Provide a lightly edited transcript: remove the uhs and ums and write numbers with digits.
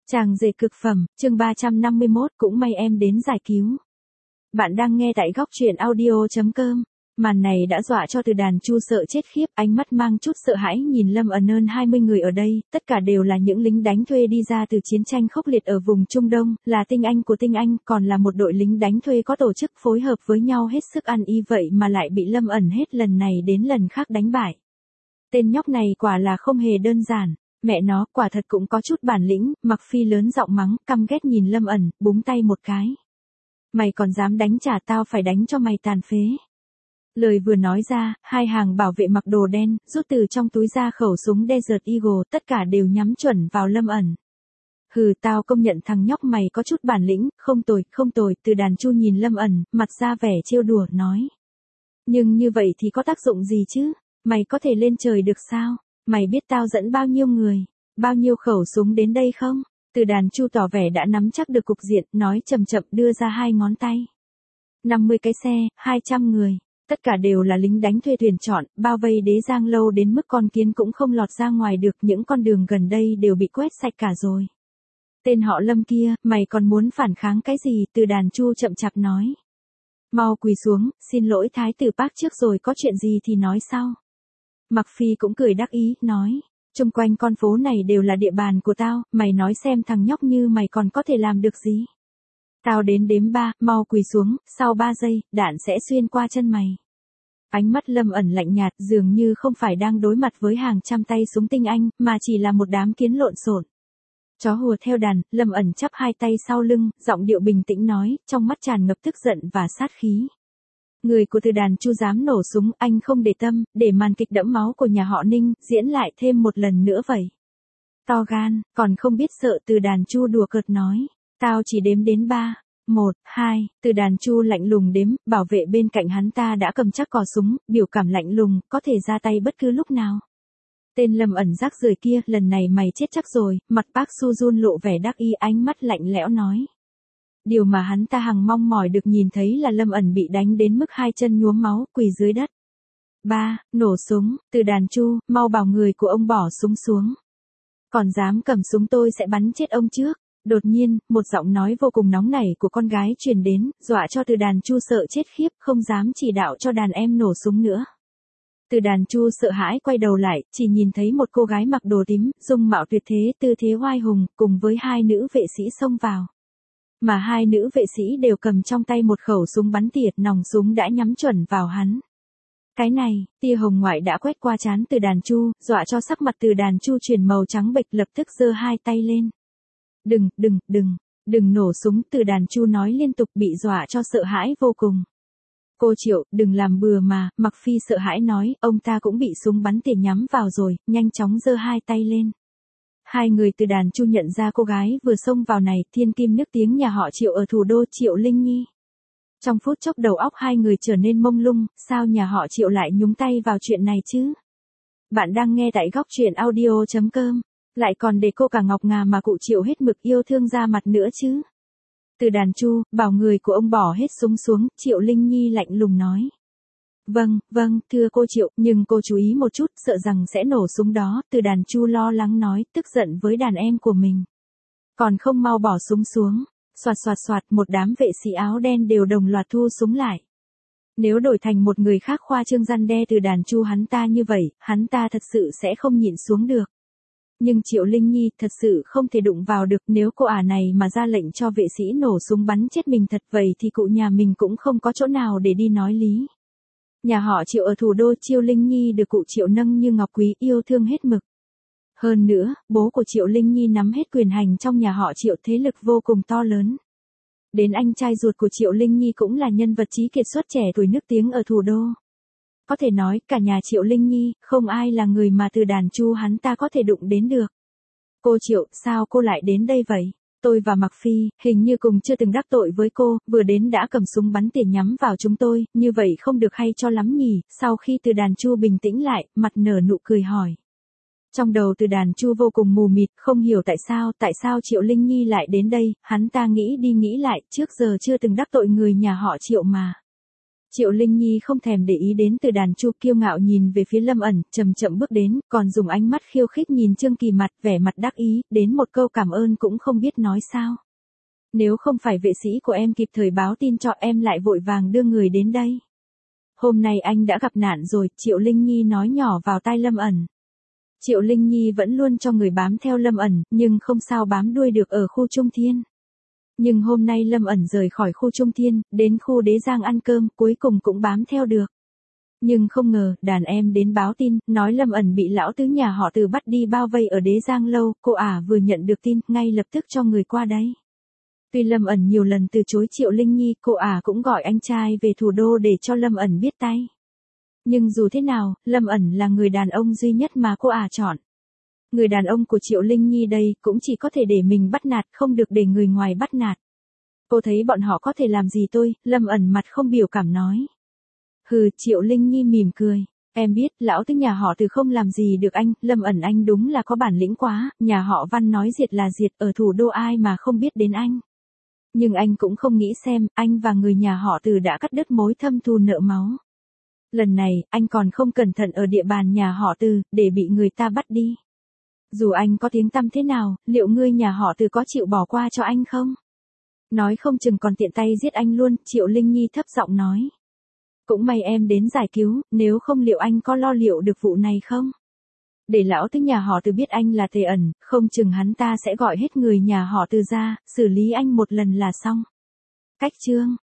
Chàng rể cực phẩm, chương 351, cũng may em đến giải cứu. Bạn đang nghe tại góc truyện audio.com. Màn này đã dọa cho Từ Đàn Chu sợ chết khiếp, ánh mắt mang chút sợ hãi nhìn Lâm ẩn hơn 20 người ở đây, tất cả đều là những lính đánh thuê đi ra từ chiến tranh khốc liệt ở vùng Trung Đông, là tinh anh của tinh anh, còn là một đội lính đánh thuê có tổ chức phối hợp với nhau hết sức ăn ý, vậy mà lại bị Lâm ẩn hết lần này đến lần khác đánh bại. Tên nhóc này quả là không hề đơn giản. Mẹ nó, quả thật cũng có chút bản lĩnh. Mặc Phi lớn giọng mắng, căm ghét nhìn Lâm ẩn, búng tay một cái. Mày còn dám đánh trả tao phải đánh cho mày tàn phế. Lời vừa nói ra, hai hàng bảo vệ mặc đồ đen, rút từ trong túi ra khẩu súng Desert Eagle, tất cả đều nhắm chuẩn vào Lâm ẩn. Hừ, tao công nhận thằng nhóc mày có chút bản lĩnh, không tồi, Từ Đàn Chu nhìn Lâm ẩn, mặt ra vẻ trêu đùa, nói. Nhưng như vậy thì có tác dụng gì chứ, mày có thể lên trời được sao? Mày biết tao dẫn bao nhiêu người, bao nhiêu khẩu súng đến đây không? Từ Đàn Chu tỏ vẻ đã nắm chắc được cục diện, nói chậm chậm đưa ra hai ngón tay. 50 cái xe, 200 người, tất cả đều là lính đánh thuê tuyển chọn, bao vây Đế Giang lâu đến mức con kiến cũng không lọt ra ngoài được, những con đường gần đây đều bị quét sạch cả rồi. Tên họ Lâm kia, mày còn muốn phản kháng cái gì? Từ Đàn Chu chậm chạp nói. Mau quỳ xuống, xin lỗi thái tử Park trước rồi có chuyện gì thì nói sau. Mặc Phi cũng cười đắc ý, nói, chung quanh con phố này đều là địa bàn của tao, mày nói xem thằng nhóc như mày còn có thể làm được gì. Tao đến đếm 3, mau quỳ xuống, sau 3 giây, đạn sẽ xuyên qua chân mày. Ánh mắt Lâm ẩn lạnh nhạt, dường như không phải đang đối mặt với hàng trăm tay súng tinh anh, mà chỉ là một đám kiến lộn xộn. Chó hùa theo đàn, Lâm ẩn chắp hai tay sau lưng, giọng điệu bình tĩnh nói, trong mắt tràn ngập tức giận và sát khí. Người của Từ Đàn Chu dám nổ súng, anh không để tâm, để màn kịch đẫm máu của nhà họ Ninh diễn lại thêm một lần nữa vậy. To gan, còn không biết sợ. Từ Đàn Chu đùa cợt nói, tao chỉ đếm đến 3, 1, 2, Từ Đàn Chu lạnh lùng đếm, bảo vệ bên cạnh hắn ta đã cầm chắc cò súng, biểu cảm lạnh lùng, có thể ra tay bất cứ lúc nào. Tên Lâm ẩn rác rưởi kia, lần này mày chết chắc rồi. Mặt Park Soo-joon lộ vẻ đắc ý, ánh mắt lạnh lẽo nói. Điều mà hắn ta hằng mong mỏi được nhìn thấy là Lâm ẩn bị đánh đến mức hai chân nhuốm máu, quỳ dưới đất. 3, nổ súng. Từ Đàn Chu, mau bảo người của ông bỏ súng xuống. Còn dám cầm súng tôi sẽ bắn chết ông trước. Đột nhiên, một giọng nói vô cùng nóng nảy của con gái truyền đến, dọa cho Từ Đàn Chu sợ chết khiếp, không dám chỉ đạo cho đàn em nổ súng nữa. Từ Đàn Chu sợ hãi quay đầu lại, chỉ nhìn thấy một cô gái mặc đồ tím, dung mạo tuyệt thế, tư thế oai hùng, cùng với hai nữ vệ sĩ xông vào. Mà hai nữ vệ sĩ đều cầm trong tay một khẩu súng bắn tỉa, nòng súng đã nhắm chuẩn vào hắn. Cái này, tia hồng ngoại đã quét qua trán Từ Đàn Chu, dọa cho sắc mặt Từ Đàn Chu chuyển màu trắng bệch, lập tức giơ hai tay lên. Đừng nổ súng. Từ Đàn Chu nói liên tục, bị dọa cho sợ hãi vô cùng. Cô Triệu, đừng làm bừa mà. Mặc Phi sợ hãi nói, ông ta cũng bị súng bắn tỉa nhắm vào rồi, nhanh chóng giơ hai tay lên. Hai người Từ Đàn Chu nhận ra cô gái vừa xông vào này, thiên kim nức tiếng nhà họ Triệu ở thủ đô, Triệu Linh Nhi. Trong phút chốc đầu óc hai người trở nên mông lung, sao nhà họ Triệu lại nhúng tay vào chuyện này chứ? Bạn đang nghe tại góc truyện audio.com, lại còn để cô cả Ngọc Ngà mà cụ Triệu hết mực yêu thương ra mặt nữa chứ? Từ Đàn Chu, bảo người của ông bỏ hết súng xuống. Triệu Linh Nhi lạnh lùng nói. Vâng, thưa cô Triệu, nhưng cô chú ý một chút, sợ rằng sẽ nổ súng đó. Từ Đàn Chu lo lắng nói, tức giận với đàn em của mình. Còn không mau bỏ súng xuống. Soạt, một đám vệ sĩ áo đen đều đồng loạt thu súng lại. Nếu đổi thành một người khác khoa trương răn đe Từ Đàn Chu hắn ta như vậy, hắn ta thật sự sẽ không nhịn xuống được. Nhưng Triệu Linh Nhi thật sự không thể đụng vào được, nếu cô này mà ra lệnh cho vệ sĩ nổ súng bắn chết mình thật vậy thì cụ nhà mình cũng không có chỗ nào để đi nói lý. Nhà họ Triệu ở thủ đô, Triệu Linh Nhi được cụ Triệu nâng như ngọc quý, yêu thương hết mực. Hơn nữa, bố của Triệu Linh Nhi nắm hết quyền hành trong nhà họ Triệu, thế lực vô cùng to lớn. Đến anh trai ruột của Triệu Linh Nhi cũng là nhân vật trí kiệt xuất trẻ tuổi nức tiếng ở thủ đô. Có thể nói, cả nhà Triệu Linh Nhi, không ai là người mà Từ Đàn Chu hắn ta có thể đụng đến được. Cô Triệu, sao cô lại đến đây vậy? Tôi và Mặc Phi, hình như cùng chưa từng đắc tội với cô, vừa đến đã cầm súng bắn tỉa nhắm vào chúng tôi, như vậy không được hay cho lắm nhỉ? Sau khi Từ Đàn Chu bình tĩnh lại, mặt nở nụ cười hỏi. Trong đầu Từ Đàn Chu vô cùng mù mịt, không hiểu tại sao Triệu Linh Nhi lại đến đây, hắn ta nghĩ đi nghĩ lại, trước giờ chưa từng đắc tội người nhà họ Triệu mà. Triệu Linh Nhi không thèm để ý đến Từ Đàn Chu, kiêu ngạo nhìn về phía Lâm ẩn, chậm chậm bước đến, còn dùng ánh mắt khiêu khích nhìn Trương Kỳ mặt, vẻ mặt đắc ý, đến một câu cảm ơn cũng không biết nói sao. Nếu không phải vệ sĩ của em kịp thời báo tin cho em lại vội vàng đưa người đến đây. Hôm nay anh đã gặp nạn rồi, Triệu Linh Nhi nói nhỏ vào tai Lâm ẩn. Triệu Linh Nhi vẫn luôn cho người bám theo Lâm ẩn, nhưng không sao bám đuôi được ở khu Trung Thiên. Nhưng hôm nay Lâm ẩn rời khỏi khu Trung Thiên, đến khu Đế Giang ăn cơm, cuối cùng cũng bám theo được. Nhưng không ngờ, đàn em đến báo tin, nói Lâm ẩn bị lão tứ nhà họ Từ bắt đi bao vây ở Đế Giang lâu, cô ả vừa nhận được tin, ngay lập tức cho người qua đấy. Tuy Lâm ẩn nhiều lần từ chối Triệu Linh Nhi, cô ả cũng gọi anh trai về thủ đô để cho Lâm ẩn biết tay. Nhưng dù thế nào, Lâm ẩn là người đàn ông duy nhất mà cô ả chọn. Người đàn ông của Triệu Linh Nhi đây cũng chỉ có thể để mình bắt nạt, không được để người ngoài bắt nạt. Cô thấy bọn họ có thể làm gì tôi, Lâm ẩn mặt không biểu cảm nói. Hừ, Triệu Linh Nhi mỉm cười. Em biết, lão tứ nhà họ Từ không làm gì được anh, Lâm ẩn anh đúng là có bản lĩnh quá, nhà họ Văn nói diệt là diệt, ở thủ đô ai mà không biết đến anh. Nhưng anh cũng không nghĩ xem, anh và người nhà họ Từ đã cắt đứt mối thâm thù nợ máu. Lần này, anh còn không cẩn thận ở địa bàn nhà họ Từ, để bị người ta bắt đi. Dù anh có tiếng tăm thế nào, liệu ngươi nhà họ Từ có chịu bỏ qua cho anh không? Nói không chừng còn tiện tay giết anh luôn, Triệu Linh Nhi thấp giọng nói. Cũng may em đến giải cứu, nếu không liệu anh có lo liệu được vụ này không? Để lão tứ nhà họ Từ biết anh là Tề ẩn, không chừng hắn ta sẽ gọi hết người nhà họ Từ ra, xử lý anh một lần là xong. Cách chương